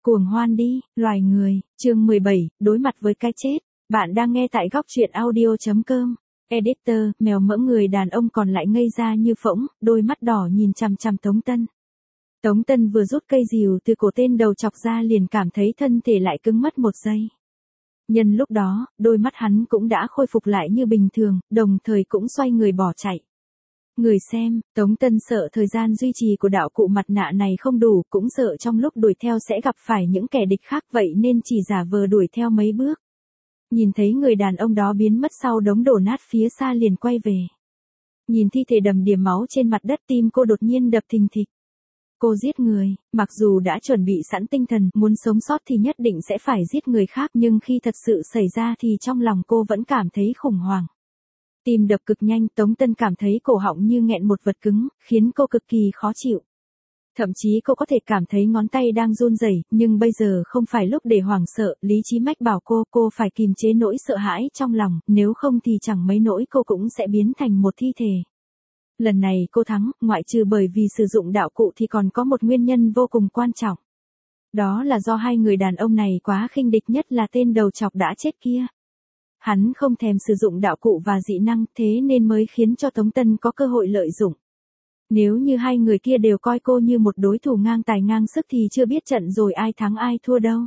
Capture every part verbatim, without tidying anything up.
Cuồng hoan đi, loài người, chương mười bảy, đối mặt với cái chết. Bạn đang nghe tại góc truyện audio chấm com. Editor, mèo mỡ người đàn ông còn lại ngây ra như phỗng, đôi mắt đỏ nhìn chằm chằm Tống Tân. Tống Tân vừa rút cây rìu từ cổ tên đầu chọc ra liền cảm thấy thân thể lại cứng mất một giây. Nhân lúc đó, đôi mắt hắn cũng đã khôi phục lại như bình thường, đồng thời cũng xoay người bỏ chạy. Người xem, Tống Tân sợ thời gian duy trì của đạo cụ mặt nạ này không đủ, cũng sợ trong lúc đuổi theo sẽ gặp phải những kẻ địch khác, vậy nên chỉ giả vờ đuổi theo mấy bước. Nhìn thấy người đàn ông đó biến mất sau đống đổ nát phía xa liền quay về. Nhìn thi thể đầm đìa máu trên mặt đất, tim cô đột nhiên đập thình thịch. Cô giết người, mặc dù đã chuẩn bị sẵn tinh thần, muốn sống sót thì nhất định sẽ phải giết người khác, nhưng khi thật sự xảy ra thì trong lòng cô vẫn cảm thấy khủng hoảng. Tim đập cực nhanh, Tống Tân cảm thấy cổ họng như nghẹn một vật cứng, khiến cô cực kỳ khó chịu. Thậm chí cô có thể cảm thấy ngón tay đang run rẩy, nhưng bây giờ không phải lúc để hoảng sợ, lý trí mách bảo cô, cô phải kìm chế nỗi sợ hãi trong lòng, nếu không thì chẳng mấy nỗi cô cũng sẽ biến thành một thi thể. Lần này cô thắng, ngoại trừ bởi vì sử dụng đạo cụ thì còn có một nguyên nhân vô cùng quan trọng. Đó là do hai người đàn ông này quá khinh địch, nhất là tên đầu chọc đã chết kia. Hắn không thèm sử dụng đạo cụ và dị năng, thế nên mới khiến cho Tống Tân có cơ hội lợi dụng. Nếu như hai người kia đều coi cô như một đối thủ ngang tài ngang sức thì chưa biết trận rồi ai thắng ai thua đâu.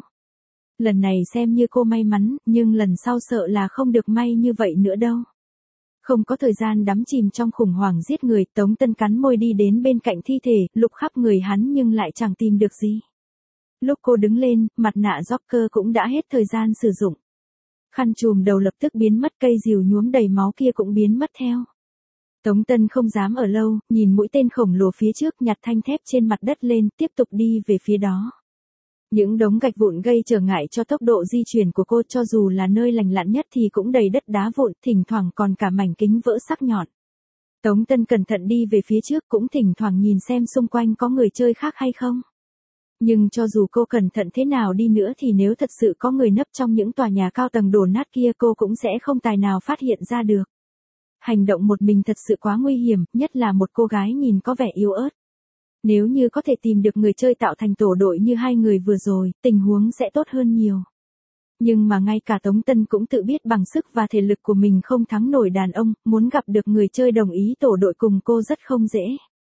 Lần này xem như cô may mắn, nhưng lần sau sợ là không được may như vậy nữa đâu. Không có thời gian đắm chìm trong khủng hoảng giết người, Tống Tân cắn môi đi đến bên cạnh thi thể, lục khắp người hắn nhưng lại chẳng tìm được gì. Lúc cô đứng lên, mặt nạ Joker cũng đã hết thời gian sử dụng. Khăn trùm đầu lập tức biến mất, cây rìu nhuốm đầy máu kia cũng biến mất theo. Tống Tân không dám ở lâu, nhìn mũi tên khổng lồ phía trước, nhặt thanh thép trên mặt đất lên, tiếp tục đi về phía đó. Những đống gạch vụn gây trở ngại cho tốc độ di chuyển của cô, cho dù là nơi lành lặn nhất thì cũng đầy đất đá vụn, thỉnh thoảng còn cả mảnh kính vỡ sắc nhọn. Tống Tân cẩn thận đi về phía trước, cũng thỉnh thoảng nhìn xem xung quanh có người chơi khác hay không. Nhưng cho dù cô cẩn thận thế nào đi nữa thì nếu thật sự có người nấp trong những tòa nhà cao tầng đổ nát kia, cô cũng sẽ không tài nào phát hiện ra được. Hành động một mình thật sự quá nguy hiểm, nhất là một cô gái nhìn có vẻ yếu ớt. Nếu như có thể tìm được người chơi tạo thành tổ đội như hai người vừa rồi, tình huống sẽ tốt hơn nhiều. Nhưng mà ngay cả Tống Tân cũng tự biết bằng sức và thể lực của mình không thắng nổi đàn ông, muốn gặp được người chơi đồng ý tổ đội cùng cô rất không dễ.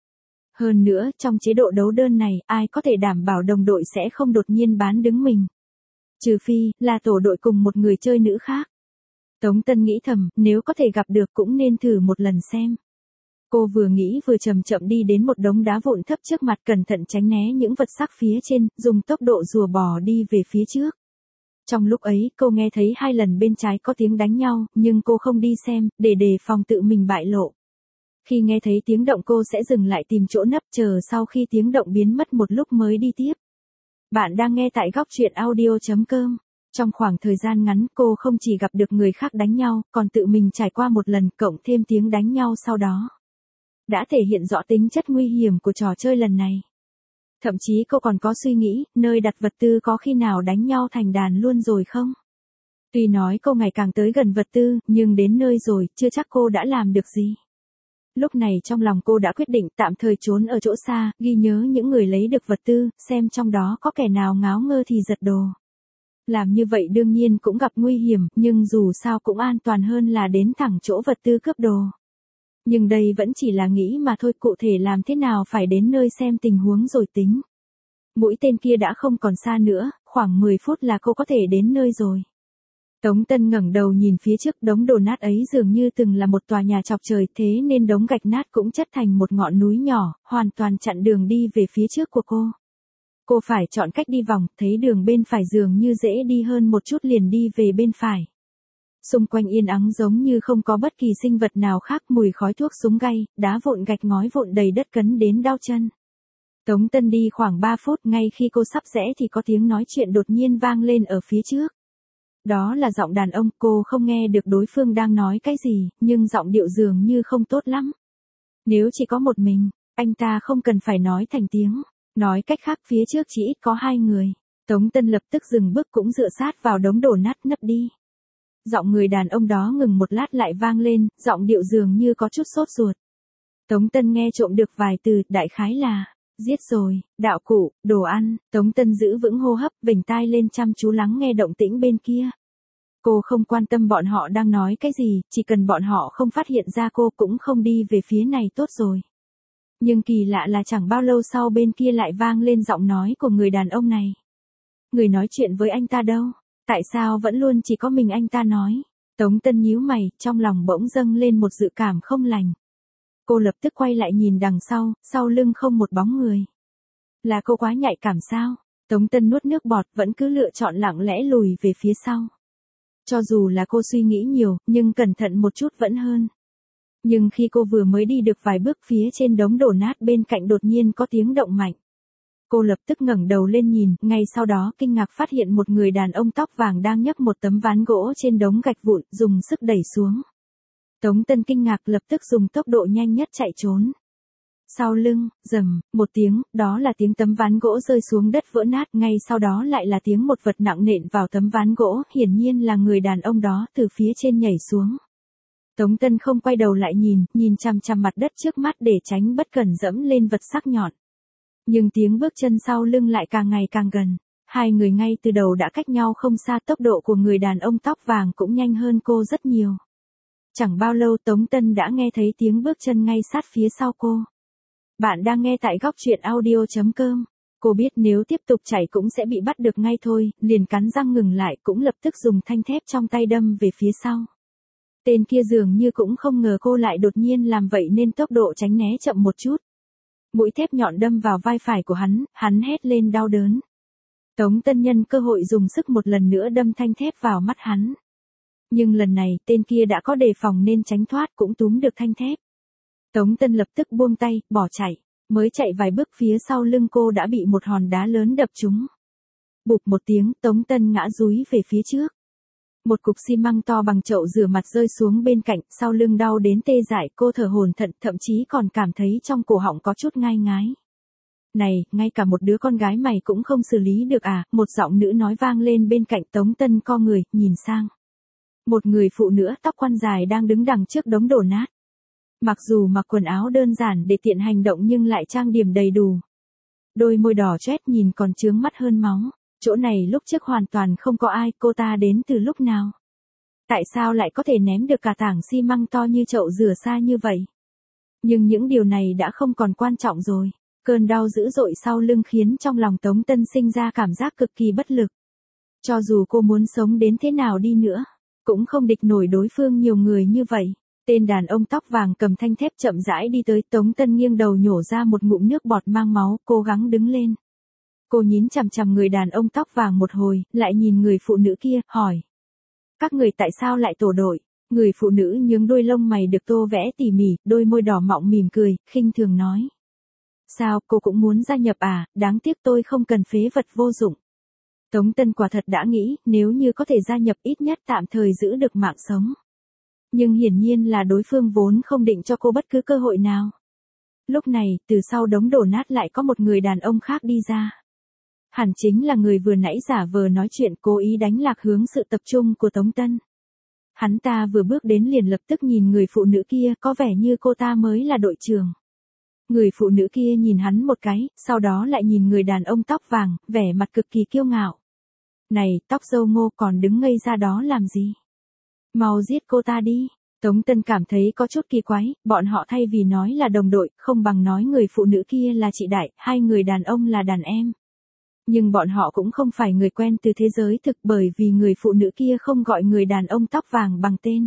Hơn nữa, trong chế độ đấu đơn này, ai có thể đảm bảo đồng đội sẽ không đột nhiên bán đứng mình. Trừ phi, là tổ đội cùng một người chơi nữ khác. Tống Tân nghĩ thầm, nếu có thể gặp được cũng nên thử một lần xem. Cô vừa nghĩ vừa chậm chậm đi đến một đống đá vụn thấp trước mặt, cẩn thận tránh né những vật sắc phía trên, dùng tốc độ rùa bò đi về phía trước. Trong lúc ấy, cô nghe thấy hai lần bên trái có tiếng đánh nhau, nhưng cô không đi xem, để đề phòng tự mình bại lộ. Khi nghe thấy tiếng động cô sẽ dừng lại tìm chỗ nấp, chờ sau khi tiếng động biến mất một lúc mới đi tiếp. Bạn đang nghe tại góc truyện audio chấm com. Trong khoảng thời gian ngắn, cô không chỉ gặp được người khác đánh nhau, còn tự mình trải qua một lần, cộng thêm tiếng đánh nhau sau đó. Đã thể hiện rõ tính chất nguy hiểm của trò chơi lần này. Thậm chí cô còn có suy nghĩ, nơi đặt vật tư có khi nào đánh nhau thành đàn luôn rồi không? Tuy nói cô ngày càng tới gần vật tư, nhưng đến nơi rồi, chưa chắc cô đã làm được gì. Lúc này trong lòng cô đã quyết định tạm thời trốn ở chỗ xa, ghi nhớ những người lấy được vật tư, xem trong đó có kẻ nào ngáo ngơ thì giật đồ. Làm như vậy đương nhiên cũng gặp nguy hiểm, nhưng dù sao cũng an toàn hơn là đến thẳng chỗ vật tư cướp đồ. Nhưng đây vẫn chỉ là nghĩ mà thôi, cụ thể làm thế nào phải đến nơi xem tình huống rồi tính. Mũi tên kia đã không còn xa nữa, khoảng mười phút là cô có thể đến nơi rồi. Tống Tân ngẩng đầu nhìn phía trước, đống đổ nát ấy dường như từng là một tòa nhà chọc trời, thế nên đống gạch nát cũng chất thành một ngọn núi nhỏ, hoàn toàn chặn đường đi về phía trước của cô. Cô phải chọn cách đi vòng, thấy đường bên phải dường như dễ đi hơn một chút liền đi về bên phải. Xung quanh yên ắng giống như không có bất kỳ sinh vật nào khác, mùi khói thuốc súng gay, đá vụn gạch ngói vụn đầy đất cấn đến đau chân. Tống Tân đi khoảng ba phút, ngay khi cô sắp rẽ thì có tiếng nói chuyện đột nhiên vang lên ở phía trước. Đó là giọng đàn ông, cô không nghe được đối phương đang nói cái gì, nhưng giọng điệu dường như không tốt lắm. Nếu chỉ có một mình, anh ta không cần phải nói thành tiếng. Nói cách khác phía trước chỉ ít có hai người. Tống Tân lập tức dừng bước, cũng dựa sát vào đống đổ nát nấp đi. Giọng người đàn ông đó ngừng một lát lại vang lên, giọng điệu dường như có chút sốt ruột. Tống Tân nghe trộm được vài từ, đại khái là, Giết rồi, đạo cụ, đồ ăn, Tống Tân giữ vững hô hấp, vểnh tai lên chăm chú lắng nghe động tĩnh bên kia. Cô không quan tâm bọn họ đang nói cái gì, chỉ cần bọn họ không phát hiện ra cô cũng không đi về phía này tốt rồi. Nhưng kỳ lạ là chẳng bao lâu sau bên kia lại vang lên giọng nói của người đàn ông này. Người nói chuyện với anh ta đâu? Tại sao vẫn luôn chỉ có mình anh ta nói? Tống Tân nhíu mày, trong lòng bỗng dâng lên một dự cảm không lành. Cô lập tức quay lại nhìn đằng sau, sau lưng không một bóng người. Là cô quá nhạy cảm sao? Tống Tân nuốt nước bọt vẫn cứ lựa chọn lặng lẽ lùi về phía sau. Cho dù là cô suy nghĩ nhiều, nhưng cẩn thận một chút vẫn hơn. Nhưng khi cô vừa mới đi được vài bước phía trên đống đổ nát bên cạnh đột nhiên có tiếng động mạnh. Cô lập tức ngẩng đầu lên nhìn, ngay sau đó kinh ngạc phát hiện một người đàn ông tóc vàng đang nhấc một tấm ván gỗ trên đống gạch vụn, dùng sức đẩy xuống. Tống Tân kinh ngạc lập tức dùng tốc độ nhanh nhất chạy trốn. Sau lưng, rầm, một tiếng, đó là tiếng tấm ván gỗ rơi xuống đất vỡ nát, ngay sau đó lại là tiếng một vật nặng nện vào tấm ván gỗ, hiển nhiên là người đàn ông đó từ phía trên nhảy xuống. Tống Tân không quay đầu lại nhìn, nhìn chằm chằm mặt đất trước mắt để tránh bất cẩn dẫm lên vật sắc nhọn. Nhưng tiếng bước chân sau lưng lại càng ngày càng gần. Hai người ngay từ đầu đã cách nhau không xa, tốc độ của người đàn ông tóc vàng cũng nhanh hơn cô rất nhiều. Chẳng bao lâu Tống Tân đã nghe thấy tiếng bước chân ngay sát phía sau cô. Bạn đang nghe tại góc truyện audio chấm com. Cô biết nếu tiếp tục chạy cũng sẽ bị bắt được ngay thôi, liền cắn răng ngừng lại cũng lập tức dùng thanh thép trong tay đâm về phía sau. Tên kia dường như cũng không ngờ cô lại đột nhiên làm vậy nên tốc độ tránh né chậm một chút. Mũi thép nhọn đâm vào vai phải của hắn, hắn hét lên đau đớn. Tống Tân nhân cơ hội dùng sức một lần nữa đâm thanh thép vào mắt hắn. Nhưng lần này tên kia đã có đề phòng nên tránh thoát cũng túm được thanh thép. Tống Tân lập tức buông tay, bỏ chạy. Mới chạy vài bước phía sau lưng cô đã bị một hòn đá lớn đập trúng. Bụp một tiếng, Tống Tân ngã dúi về phía trước. Một cục xi măng to bằng chậu rửa mặt rơi xuống bên cạnh, sau lưng đau đến tê dại, cô thở hổn hển, thậm chí còn cảm thấy trong cổ họng có chút ngai ngái. Này, ngay cả một đứa con gái mày cũng không xử lý được à? Một giọng nữ nói vang lên bên cạnh. Tống Tân co người, nhìn sang. Một người phụ nữ tóc quăn dài đang đứng đằng trước đống đổ nát. Mặc dù mặc quần áo đơn giản để tiện hành động nhưng lại trang điểm đầy đủ. Đôi môi đỏ chét nhìn còn chướng mắt hơn máu. Chỗ này lúc trước hoàn toàn không có ai, cô ta đến từ lúc nào? Tại sao lại có thể ném được cả tảng xi măng to như chậu rửa xa như vậy? Nhưng những điều này đã không còn quan trọng rồi. Cơn đau dữ dội sau lưng khiến trong lòng Tống Tân sinh ra cảm giác cực kỳ bất lực. Cho dù cô muốn sống đến thế nào đi nữa, cũng không địch nổi đối phương nhiều người như vậy. Tên đàn ông tóc vàng cầm thanh thép chậm rãi đi tới. Tống Tân nghiêng đầu nhổ ra một ngụm nước bọt mang máu, cố gắng đứng lên. Cô nhín chằm chằm người đàn ông tóc vàng một hồi, lại nhìn người phụ nữ kia, hỏi. Các người tại sao lại tổ đội? Người phụ nữ nhướng đôi lông mày được tô vẽ tỉ mỉ, đôi môi đỏ mọng mỉm cười, khinh thường nói. Sao, cô cũng muốn gia nhập à, đáng tiếc tôi không cần phế vật vô dụng. Tống Tân quả thật đã nghĩ, nếu như có thể gia nhập ít nhất tạm thời giữ được mạng sống. Nhưng hiển nhiên là đối phương vốn không định cho cô bất cứ cơ hội nào. Lúc này, từ sau đống đổ nát lại có một người đàn ông khác đi ra. Hẳn chính là người vừa nãy giả vờ nói chuyện cố ý đánh lạc hướng sự tập trung của Tống Tân. Hắn ta vừa bước đến liền lập tức nhìn người phụ nữ kia, có vẻ như cô ta mới là đội trưởng. Người phụ nữ kia nhìn hắn một cái, sau đó lại nhìn người đàn ông tóc vàng, vẻ mặt cực kỳ kiêu ngạo. Này, tóc râu ngô còn đứng ngây ra đó làm gì? Mau giết cô ta đi. Tống Tân cảm thấy có chút kỳ quái, bọn họ thay vì nói là đồng đội, không bằng nói người phụ nữ kia là chị Đại, hai người đàn ông là đàn em. Nhưng bọn họ cũng không phải người quen từ thế giới thực bởi vì người phụ nữ kia không gọi người đàn ông tóc vàng bằng tên.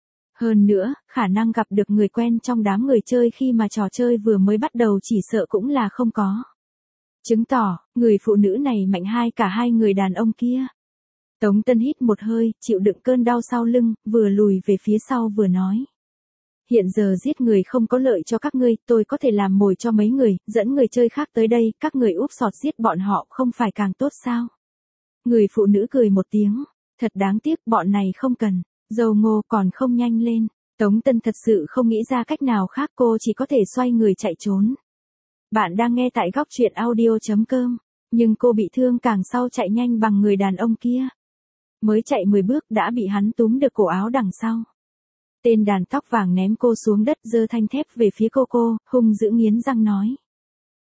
Hơn nữa, khả năng gặp được người quen trong đám người chơi khi mà trò chơi vừa mới bắt đầu chỉ sợ cũng là không có. Chứng tỏ, người phụ nữ này mạnh hai cả hai người đàn ông kia. Tống Tân hít một hơi, chịu đựng cơn đau sau lưng, vừa lùi về phía sau vừa nói. Hiện giờ giết người không có lợi cho các ngươi, tôi có thể làm mồi cho mấy người, dẫn người chơi khác tới đây, các người úp sọt giết bọn họ không phải càng tốt sao? Người phụ nữ cười một tiếng, thật đáng tiếc bọn này không cần, dầu ngô còn không nhanh lên. Tống Tân thật sự không nghĩ ra cách nào khác, cô chỉ có thể xoay người chạy trốn. Bạn đang nghe tại góc truyện audio chấm com, nhưng cô bị thương càng sau chạy nhanh bằng người đàn ông kia. Mới chạy mười bước đã bị hắn túm được cổ áo đằng sau. Tên đàn tóc vàng ném cô xuống đất giơ thanh thép về phía cô cô, hung dữ nghiến răng nói.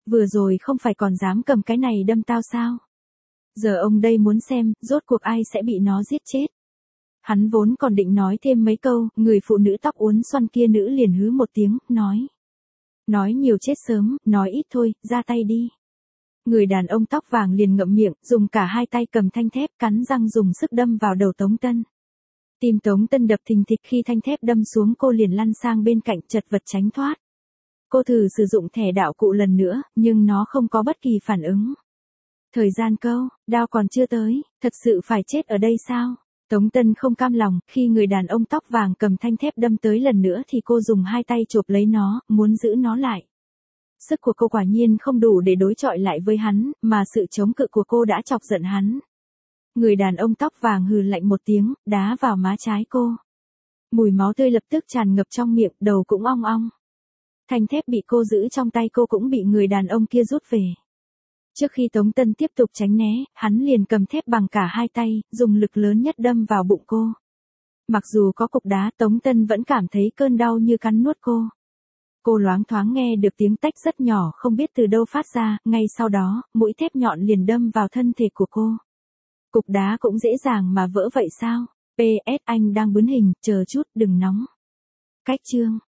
Vừa rồi không phải còn dám cầm cái này đâm tao sao? Giờ ông đây muốn xem, rốt cuộc ai sẽ bị nó giết chết. Hắn vốn còn định nói thêm mấy câu, người phụ nữ tóc uốn xoăn kia nữ liền hứ một tiếng, nói. Nói nhiều chết sớm, nói ít thôi, ra tay đi. Người đàn ông tóc vàng liền ngậm miệng, dùng cả hai tay cầm thanh thép cắn răng dùng sức đâm vào đầu Tống Tân. Tim Tống Tân đập thình thịch khi thanh thép đâm xuống cô liền lăn sang bên cạnh chật vật tránh thoát. Cô thử sử dụng thẻ đạo cụ lần nữa, nhưng nó không có bất kỳ phản ứng. Thời gian câu, đao còn chưa tới, thật sự phải chết ở đây sao? Tống Tân không cam lòng, khi người đàn ông tóc vàng cầm thanh thép đâm tới lần nữa thì cô dùng hai tay chộp lấy nó, muốn giữ nó lại. Sức của cô quả nhiên không đủ để đối chọi lại với hắn, mà sự chống cự của cô đã chọc giận hắn. Người đàn ông tóc vàng hừ lạnh một tiếng, đá vào má trái cô. Mùi máu tươi lập tức tràn ngập trong miệng, đầu cũng ong ong. Thanh thép bị cô giữ trong tay cô cũng bị người đàn ông kia rút về. Trước khi Tống Tân tiếp tục tránh né, hắn liền cầm thép bằng cả hai tay, dùng lực lớn nhất đâm vào bụng cô. Mặc dù có cục đá, Tống Tân vẫn cảm thấy cơn đau như cắn nuốt cô. Cô loáng thoáng nghe được tiếng tách rất nhỏ không biết từ đâu phát ra, ngay sau đó, mũi thép nhọn liền đâm vào thân thể của cô. Cục đá cũng dễ dàng mà vỡ vậy sao? pê ét Anh đang bướn hình, chờ chút, đừng nóng. Cách chương